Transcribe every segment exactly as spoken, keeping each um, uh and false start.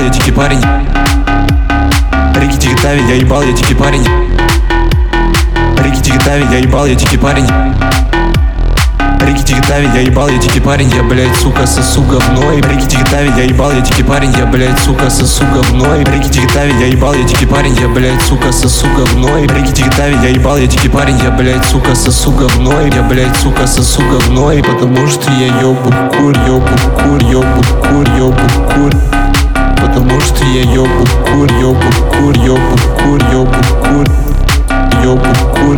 я дикий парень. Рикки Тави, я ебал, я дикий парень. Рикки Тави, я ебал, я дикий парень. Рикки Тави, я ебал, я дикий парень. Я, блядь, сука, сосу говно. Рикки Тави, я ебал, я дикий парень. Я, блядь, сука, сосу говно. Рикки Тави, я ебал, я дикий парень. Я, блядь, сука, сосу говно. Рикки Тави, я ебал, я дикий парень. Я, блядь, сука, сосу говно. Я, блядь, сука, сосу говно. Потому что я ёбу курь, ёбу курь, ёбу курь, ёбу курь. Потому что я ёбу курь, ёбу курь, ёбу курь, ёбу курь, ёбу курь.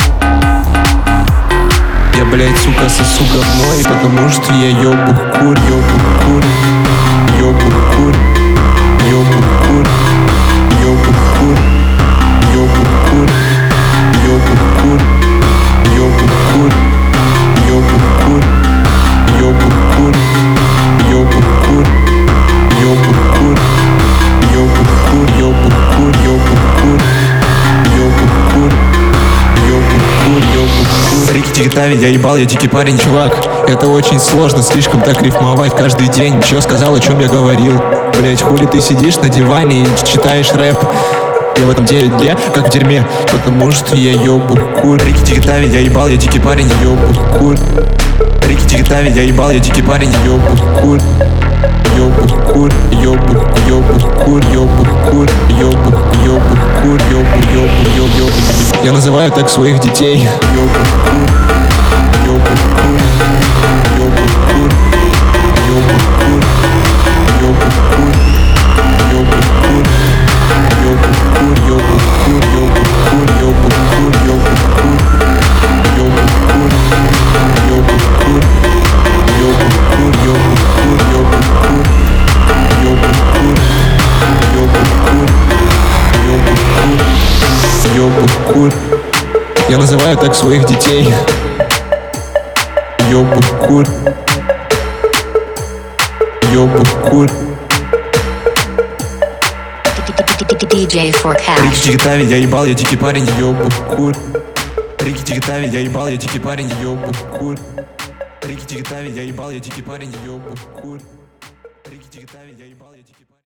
Я, блядь, сука, сосу говно. И потому что я ёбу курь, ёбу курь, ёбу курь, ёбу курь, ёбу курь, ёбу курь, ёбу курь, ёбу курь, ёбу курь, ёбу курь, ёбу курь, ёбу курь, ёбу курь, ёбу курь, ёбу курь, ёбу курь, ёбу курь, ёбу курь. Рикки Тави, я ебал, я дикий парень. Чувак, это очень сложно, слишком так рифмовать каждый день. Чё сказал, о чем я говорил? Блять, хули ты сидишь на диване и читаешь рэп? Я в этом девять лет, как в дерьме. Потому что я ёбу курь. Рикки Тави, я ебал, я дикий парень. Ёбу курь. Рикки Тави, я ебал, я дикий парень. Ёбу курь. Ёбу курь, ёбу, ёбу курь, ёбу курь, ёбу, ёбу курь, ёбу, ёбу, ёбу, ёбу. Я называю так своих детей. Ёбу курь, ёбу курь, ёбу курь, ёбу курь, ёбу курь, ёбу курь, ёбу курь, ёбу курь, ёбу курь, ёбу курь, ёбу курь, ёбу курь, ёбу курь, ёбу курь, ёбу курь, ёбу курь. Ёбу курь. Я называю так своих детей. Ёбу курь. Ёбу курь. диджей for Cash. Рикки Тави, я ебал, я дикий парень. Ёбу курь. Рикки Тави, я ебал, я дикий парень. Ёбу курь. Рикки Тави, я ебал, я дикий парень. Ёбу курь. Рикки Тави, я ебал, я дикий парень.